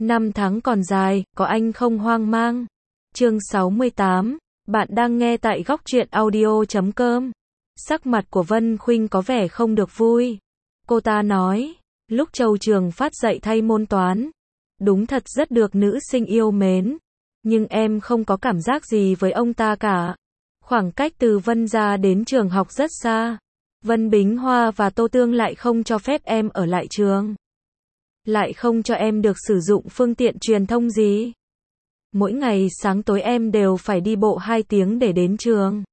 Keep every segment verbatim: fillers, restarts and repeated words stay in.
Năm tháng còn dài, có anh không hoang mang. Chương sáu mươi tám, bạn đang nghe tại góc truyện audio chấm com. Sắc mặt của Vân Khuynh có vẻ không được vui. Cô ta nói, lúc Châu Trường Phát dạy thay môn toán, đúng thật rất được nữ sinh yêu mến, nhưng em không có cảm giác gì với ông ta cả. Khoảng cách từ Vân gia đến trường học rất xa. Vân Bính Hoa và Tô Tương lại không cho phép em ở lại trường. Lại không cho em được sử dụng phương tiện truyền thông gì. Mỗi ngày sáng tối em đều phải đi bộ hai tiếng để đến trường.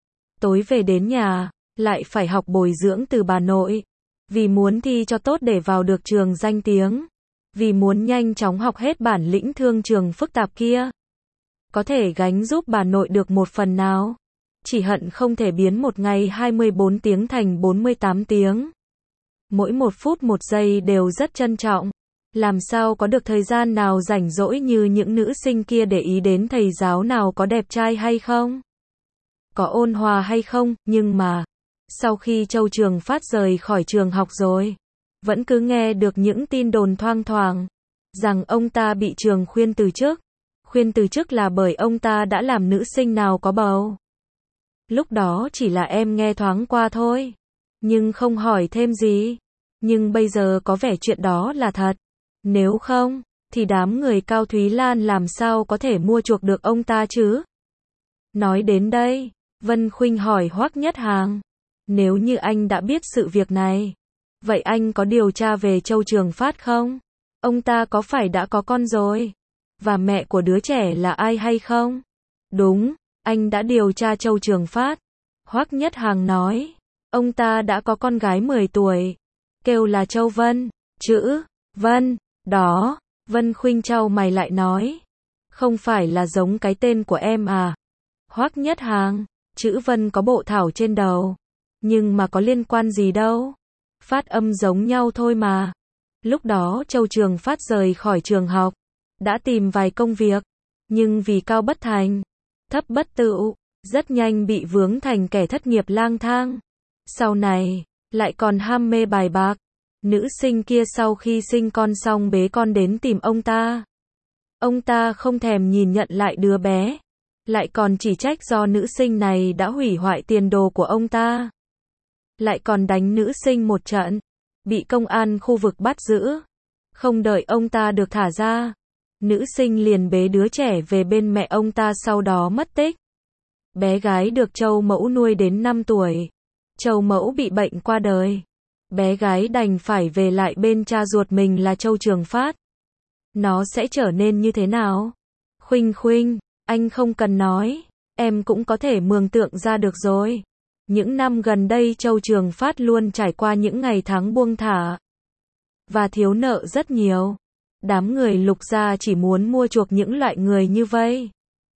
Tối về đến nhà, lại phải học bồi dưỡng từ bà nội. Vì muốn thi cho tốt để vào được trường danh tiếng. Vì muốn nhanh chóng học hết bản lĩnh thương trường phức tạp kia. Có thể gánh giúp bà nội được một phần nào. Chỉ hận không thể biến một ngày hai mươi bốn tiếng thành bốn mươi tám tiếng. Mỗi một phút một giây đều rất trân trọng. Làm sao có được thời gian nào rảnh rỗi như những nữ sinh kia để ý đến thầy giáo nào có đẹp trai hay không? Có ôn hòa hay không, nhưng mà, sau khi Châu Trường Phát rời khỏi trường học rồi, vẫn cứ nghe được những tin đồn thoang thoảng, rằng ông ta bị trường khuyên từ chức. Khuyên từ chức là bởi ông ta đã làm nữ sinh nào có bầu. Lúc đó chỉ là em nghe thoáng qua thôi, nhưng không hỏi thêm gì. Nhưng bây giờ có vẻ chuyện đó là thật. Nếu không, thì đám người Cao Thúy Lan làm sao có thể mua chuộc được ông ta chứ? Nói đến đây, Vân Khuynh hỏi Hoắc Nhất Hàng, nếu như anh đã biết sự việc này, vậy anh có điều tra về Châu Trường Phát không? Ông ta có phải đã có con rồi? Và mẹ của đứa trẻ là ai hay không? Đúng, anh đã điều tra Châu Trường Phát. Hoắc Nhất Hàng nói, ông ta đã có con gái mười tuổi, kêu là Châu Vân, chữ Vân, đó. Vân Khuynh chau mày lại nói, không phải là giống cái tên của em à? Hoắc Nhất Hàng, chữ Vân có bộ thảo trên đầu, nhưng mà có liên quan gì đâu, phát âm giống nhau thôi mà. Lúc đó Châu Trường Phát rời khỏi trường học, đã tìm vài công việc, nhưng vì cao bất thành, thấp bất tựu, rất nhanh bị vướng thành kẻ thất nghiệp lang thang. Sau này, lại còn ham mê bài bạc. Nữ sinh kia sau khi sinh con xong bế con đến tìm ông ta. Ông ta không thèm nhìn nhận lại đứa bé, lại còn chỉ trách do nữ sinh này đã hủy hoại tiền đồ của ông ta. Lại còn đánh nữ sinh một trận, bị công an khu vực bắt giữ. Không đợi ông ta được thả ra, nữ sinh liền bế đứa trẻ về bên mẹ ông ta sau đó mất tích. Bé gái được Châu Mẫu nuôi đến năm tuổi. Châu Mẫu bị bệnh qua đời. Bé gái đành phải về lại bên cha ruột mình là Châu Trường Phát. Nó sẽ trở nên như thế nào? Khuynh Khuynh, anh không cần nói, em cũng có thể mường tượng ra được rồi. Những năm gần đây Châu Trường Phát luôn trải qua những ngày tháng buông thả và thiếu nợ rất nhiều. Đám người Lục gia chỉ muốn mua chuộc những loại người như vậy.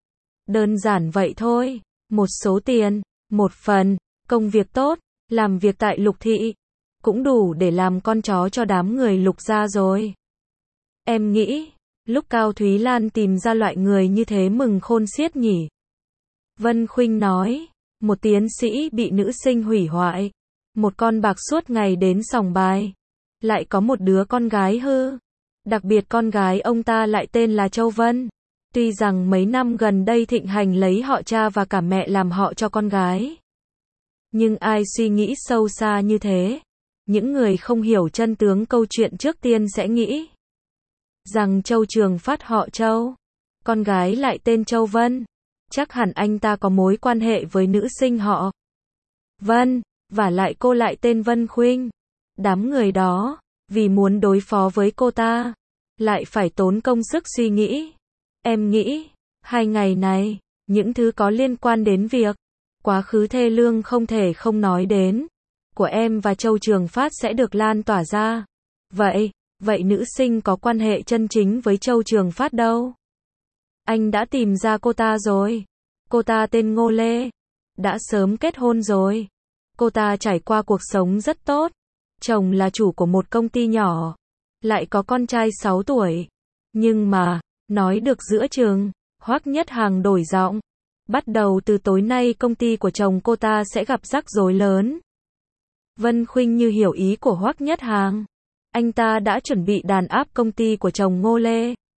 Đơn giản vậy thôi, một số tiền, một phần công việc tốt, làm việc tại Lục thị cũng đủ để làm con chó cho đám người Lục gia rồi. Em nghĩ, lúc Cao Thúy Lan tìm ra loại người như thế mừng khôn xiết nhỉ. Vân Khuynh nói, một tiến sĩ bị nữ sinh hủy hoại, một con bạc suốt ngày đến sòng bài, lại có một đứa con gái hư. Đặc biệt con gái ông ta lại tên là Châu Vân. Tuy rằng mấy năm gần đây thịnh hành lấy họ cha và cả mẹ làm họ cho con gái, nhưng ai suy nghĩ sâu xa như thế, những người không hiểu chân tướng câu chuyện trước tiên sẽ nghĩ rằng Châu Trường Phát họ Châu, con gái lại tên Châu Vân, chắc hẳn anh ta có mối quan hệ với nữ sinh họ Vân, và lại cô lại tên Vân Khuynh. Đám người đó, vì muốn đối phó với cô ta, lại phải tốn công sức suy nghĩ. Em nghĩ, hai ngày này, những thứ có liên quan đến việc quá khứ thê lương không thể không nói đến của em và Châu Trường Phát sẽ được lan tỏa ra. Vậy, vậy nữ sinh có quan hệ chân chính với Châu Trường Phát đâu? Anh đã tìm ra cô ta rồi. Cô ta tên Ngô Lê, đã sớm kết hôn rồi. Cô ta trải qua cuộc sống rất tốt. Chồng là chủ của một công ty nhỏ, lại có con trai sáu tuổi. Nhưng mà, nói được giữa chừng, Hoắc Nhất Hàng đổi giọng. Bắt đầu từ tối nay công ty của chồng cô ta sẽ gặp rắc rối lớn. Vân Khuynh như hiểu ý của Hoắc Nhất Hàng. Anh ta đã chuẩn bị đàn áp công ty của chồng Ngô Lê.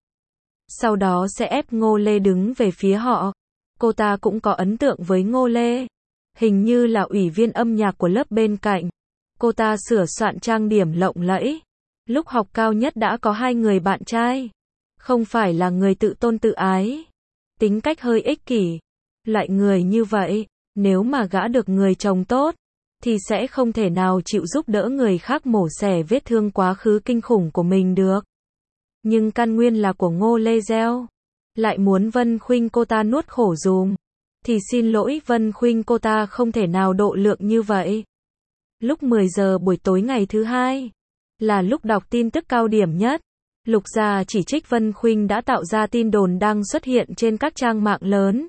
sau đó sẽ ép Ngô Lê đứng về phía họ. Cô ta cũng có ấn tượng với Ngô Lê. Hình như là ủy viên âm nhạc của lớp bên cạnh. Cô ta sửa soạn trang điểm lộng lẫy. Lúc học cao nhất đã có hai người bạn trai. Không phải là người tự tôn tự ái. Tính cách hơi ích kỷ. Loại người như vậy, nếu mà gã được người chồng tốt, thì sẽ không thể nào chịu giúp đỡ người khác mổ xẻ vết thương quá khứ kinh khủng của mình được. Nhưng căn nguyên là của Ngô Lê gieo. Lại muốn Vân Khuynh cô ta nuốt khổ dùm. Thì xin lỗi Vân Khuynh cô ta không thể nào độ lượng như vậy. Lúc mười giờ buổi tối ngày thứ hai, là lúc đọc tin tức cao điểm nhất. Lục Gia chỉ trích Vân Khuynh đã tạo ra tin đồn đang xuất hiện trên các trang mạng lớn.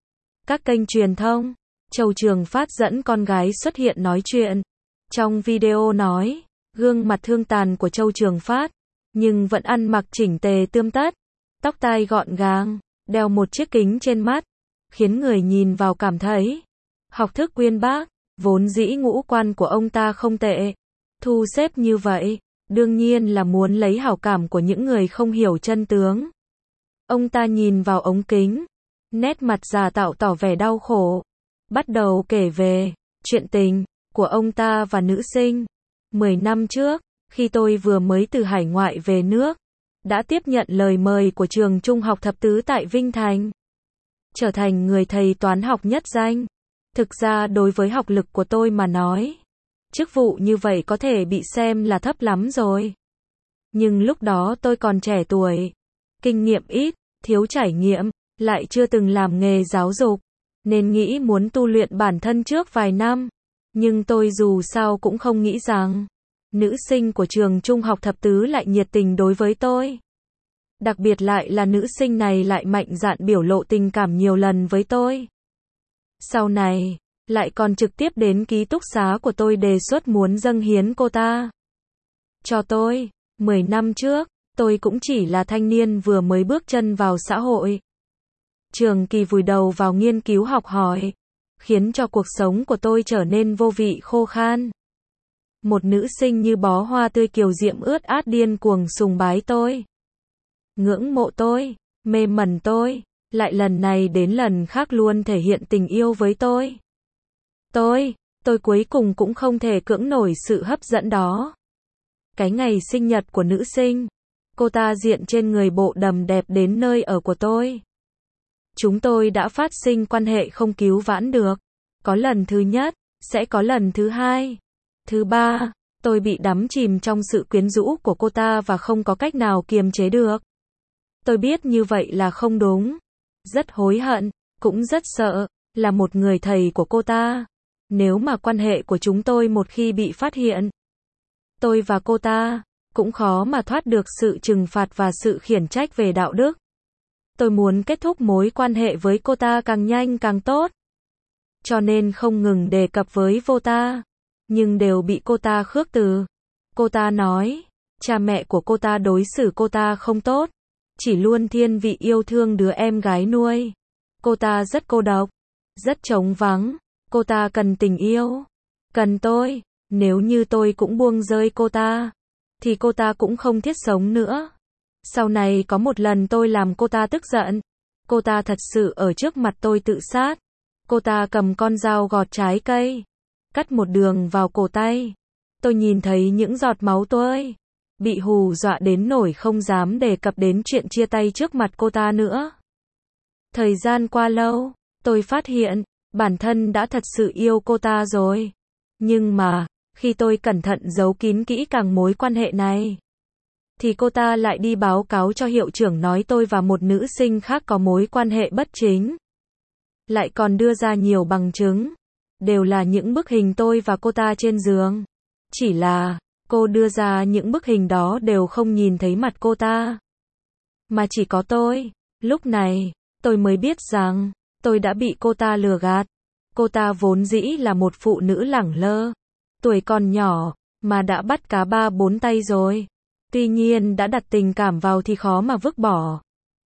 Các kênh truyền thông. Châu Trường Phát dẫn con gái xuất hiện nói chuyện. Trong video nói, gương mặt thương tàn của Châu Trường Phát, nhưng vẫn ăn mặc chỉnh tề tươm tất, tóc tai gọn gàng, đeo một chiếc kính trên mắt, khiến người nhìn vào cảm thấy học thức uyên bác. Vốn dĩ ngũ quan của ông ta không tệ, thu xếp như vậy, đương nhiên là muốn lấy hảo cảm của những người không hiểu chân tướng. Ông ta nhìn vào ống kính, nét mặt già tạo tỏ vẻ đau khổ, bắt đầu kể về chuyện tình của ông ta và nữ sinh. Mười năm trước, khi tôi vừa mới từ hải ngoại về nước, đã tiếp nhận lời mời của trường trung học thập tứ tại Vinh Thành, trở thành người thầy toán học nhất danh. Thực ra đối với học lực của tôi mà nói, chức vụ như vậy có thể bị xem là thấp lắm rồi. Nhưng lúc đó tôi còn trẻ tuổi, kinh nghiệm ít, thiếu trải nghiệm, lại chưa từng làm nghề giáo dục, nên nghĩ muốn tu luyện bản thân trước vài năm. Nhưng tôi dù sao cũng không nghĩ rằng nữ sinh của trường trung học thập tứ lại nhiệt tình đối với tôi. Đặc biệt lại là nữ sinh này lại mạnh dạn biểu lộ tình cảm nhiều lần với tôi. Sau này, lại còn trực tiếp đến ký túc xá của tôi đề xuất muốn dâng hiến cô ta cho tôi. Mười năm trước, tôi cũng chỉ là thanh niên vừa mới bước chân vào xã hội. Trường kỳ vùi đầu vào nghiên cứu học hỏi, khiến cho cuộc sống của tôi trở nên vô vị khô khan. Một nữ sinh như bó hoa tươi kiều diễm ướt át điên cuồng sùng bái tôi, ngưỡng mộ tôi, mê mẩn tôi, lại lần này đến lần khác luôn thể hiện tình yêu với tôi. Tôi, tôi cuối cùng cũng không thể cưỡng nổi sự hấp dẫn đó. Cái ngày sinh nhật của nữ sinh, cô ta diện trên người bộ đầm đẹp đến nơi ở của tôi. Chúng tôi đã phát sinh quan hệ không cứu vãn được. Có lần thứ nhất, sẽ có lần thứ hai, thứ ba. Tôi bị đắm chìm trong sự quyến rũ của cô ta và không có cách nào kiềm chế được. Tôi biết như vậy là không đúng. Rất hối hận, cũng rất sợ, là một người thầy của cô ta. Nếu mà quan hệ của chúng tôi một khi bị phát hiện, tôi và cô ta cũng khó mà thoát được sự trừng phạt và sự khiển trách về đạo đức. Tôi muốn kết thúc mối quan hệ với cô ta càng nhanh càng tốt. Cho nên không ngừng đề cập với vô ta, nhưng đều bị cô ta khước từ. Cô ta nói, cha mẹ của cô ta đối xử cô ta không tốt, chỉ luôn thiên vị yêu thương đứa em gái nuôi. Cô ta rất cô độc, rất trống vắng, cô ta cần tình yêu, cần tôi. Nếu như tôi cũng buông rơi cô ta, thì cô ta cũng không thiết sống nữa. Sau này có một lần tôi làm cô ta tức giận. Cô ta thật sự ở trước mặt tôi tự sát. Cô ta cầm con dao gọt trái cây, cắt một đường vào cổ tay. Tôi nhìn thấy những giọt máu tôi, bị hù dọa đến nỗi không dám đề cập đến chuyện chia tay trước mặt cô ta nữa. Thời gian qua lâu, tôi phát hiện, bản thân đã thật sự yêu cô ta rồi. Nhưng mà, khi tôi cẩn thận giấu kín kỹ càng mối quan hệ này, thì cô ta lại đi báo cáo cho hiệu trưởng nói tôi và một nữ sinh khác có mối quan hệ bất chính. Lại còn đưa ra nhiều bằng chứng, đều là những bức hình tôi và cô ta trên giường. Chỉ là, cô đưa ra những bức hình đó đều không nhìn thấy mặt cô ta, mà chỉ có tôi. Lúc này, tôi mới biết rằng, tôi đã bị cô ta lừa gạt. Cô ta vốn dĩ là một phụ nữ lẳng lơ, tuổi còn nhỏ, mà đã bắt cá ba bốn tay rồi. Tuy nhiên đã đặt tình cảm vào thì khó mà vứt bỏ.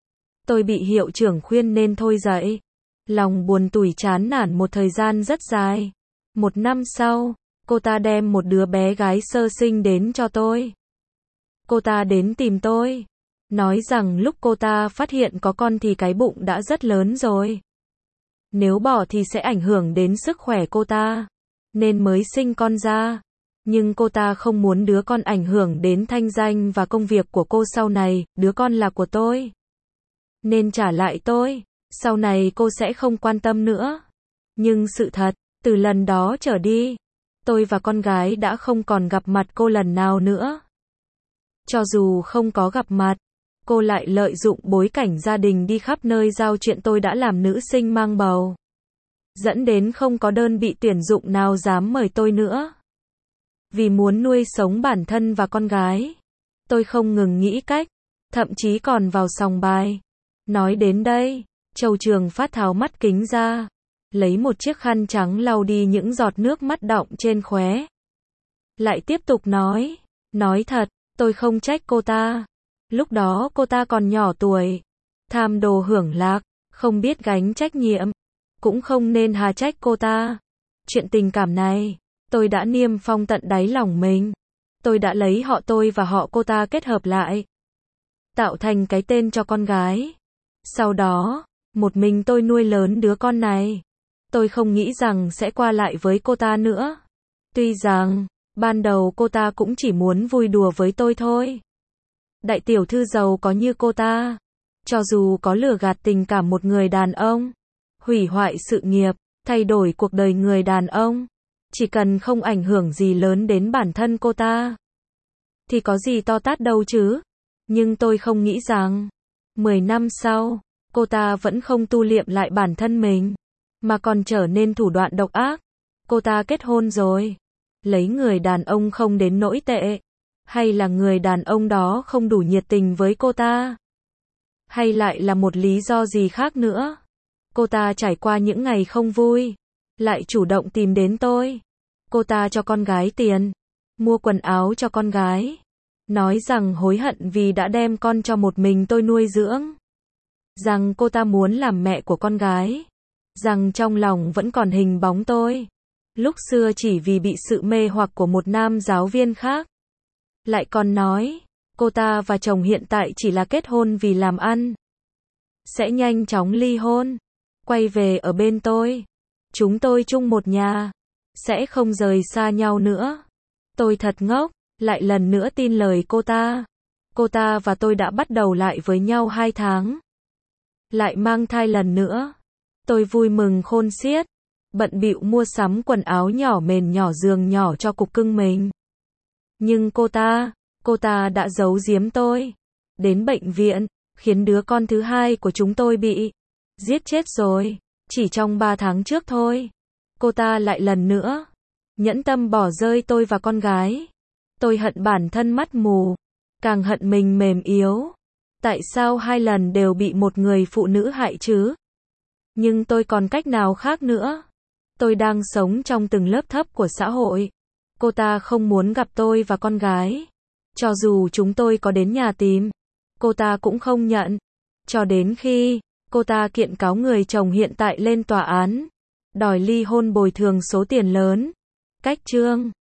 Tôi bị hiệu trưởng khuyên nên thôi dậy. Lòng buồn tủi chán nản một thời gian rất dài. Một năm sau, cô ta đem một đứa bé gái sơ sinh đến cho tôi. Cô ta đến tìm tôi, Nói rằng lúc cô ta phát hiện có con thì cái bụng đã rất lớn rồi. Nếu bỏ thì sẽ ảnh hưởng đến sức khỏe cô ta, nên mới sinh con ra. Nhưng cô ta không muốn đứa con ảnh hưởng đến thanh danh và công việc của cô sau này, đứa con là của tôi. Nên trả lại tôi, sau này cô sẽ không quan tâm nữa. Nhưng sự thật, từ lần đó trở đi, tôi và con gái đã không còn gặp mặt cô lần nào nữa. Cho dù không có gặp mặt, cô lại lợi dụng bối cảnh gia đình đi khắp nơi giao chuyện tôi đã làm nữ sinh mang bầu. Dẫn đến không có đơn vị tuyển dụng nào dám mời tôi nữa. Vì muốn nuôi sống bản thân và con gái, tôi không ngừng nghĩ cách, thậm chí còn vào sòng bài. Nói đến đây, Châu Trường Phát tháo mắt kính ra, lấy một chiếc khăn trắng lau đi những giọt nước mắt đọng trên khóe. Lại tiếp tục nói, nói thật, tôi không trách cô ta. Lúc đó cô ta còn nhỏ tuổi, tham đồ hưởng lạc, không biết gánh trách nhiệm, cũng không nên hà trách cô ta. Chuyện tình cảm này, tôi đã niêm phong tận đáy lòng mình. Tôi đã lấy họ tôi và họ cô ta kết hợp lại, tạo thành cái tên cho con gái. Sau đó, một mình tôi nuôi lớn đứa con này. Tôi không nghĩ rằng sẽ qua lại với cô ta nữa. Tuy rằng, ban đầu cô ta cũng chỉ muốn vui đùa với tôi thôi. Đại tiểu thư giàu có như cô ta, cho dù có lừa gạt tình cảm một người đàn ông, hủy hoại sự nghiệp, thay đổi cuộc đời người đàn ông, chỉ cần không ảnh hưởng gì lớn đến bản thân cô ta, thì có gì to tát đâu chứ. Nhưng tôi không nghĩ rằng, mười năm sau, cô ta vẫn không tu liệm lại bản thân mình, mà còn trở nên thủ đoạn độc ác. Cô ta kết hôn rồi, lấy người đàn ông không đến nỗi tệ, hay là người đàn ông đó không đủ nhiệt tình với cô ta, hay lại là một lý do gì khác nữa. Cô ta trải qua những ngày không vui, lại chủ động tìm đến tôi. Cô ta cho con gái tiền, mua quần áo cho con gái, nói rằng hối hận vì đã đem con cho một mình tôi nuôi dưỡng, rằng cô ta muốn làm mẹ của con gái, rằng trong lòng vẫn còn hình bóng tôi, lúc xưa chỉ vì bị sự mê hoặc của một nam giáo viên khác. Lại còn nói, cô ta và chồng hiện tại chỉ là kết hôn vì làm ăn, sẽ nhanh chóng ly hôn, quay về ở bên tôi. Chúng tôi chung một nhà, sẽ không rời xa nhau nữa. Tôi thật ngốc, lại lần nữa tin lời cô ta. Cô ta và tôi đã bắt đầu lại với nhau hai tháng. Lại mang thai lần nữa. Tôi vui mừng khôn xiết, bận bịu mua sắm quần áo nhỏ mền nhỏ giường nhỏ cho cục cưng mình. Nhưng cô ta, cô ta đã giấu giếm tôi. Đến bệnh viện, khiến đứa con thứ hai của chúng tôi bị giết chết rồi. Chỉ trong ba tháng trước thôi. Cô ta lại lần nữa nhẫn tâm bỏ rơi tôi và con gái. Tôi hận bản thân mắt mù, càng hận mình mềm yếu. Tại sao hai lần đều bị một người phụ nữ hại chứ? Nhưng tôi còn cách nào khác nữa? Tôi đang sống trong từng lớp thấp của xã hội. Cô ta không muốn gặp tôi và con gái. Cho dù chúng tôi có đến nhà tìm, cô ta cũng không nhận. Cho đến khi cô ta kiện cáo người chồng hiện tại lên tòa án, đòi ly hôn bồi thường số tiền lớn. Cách chương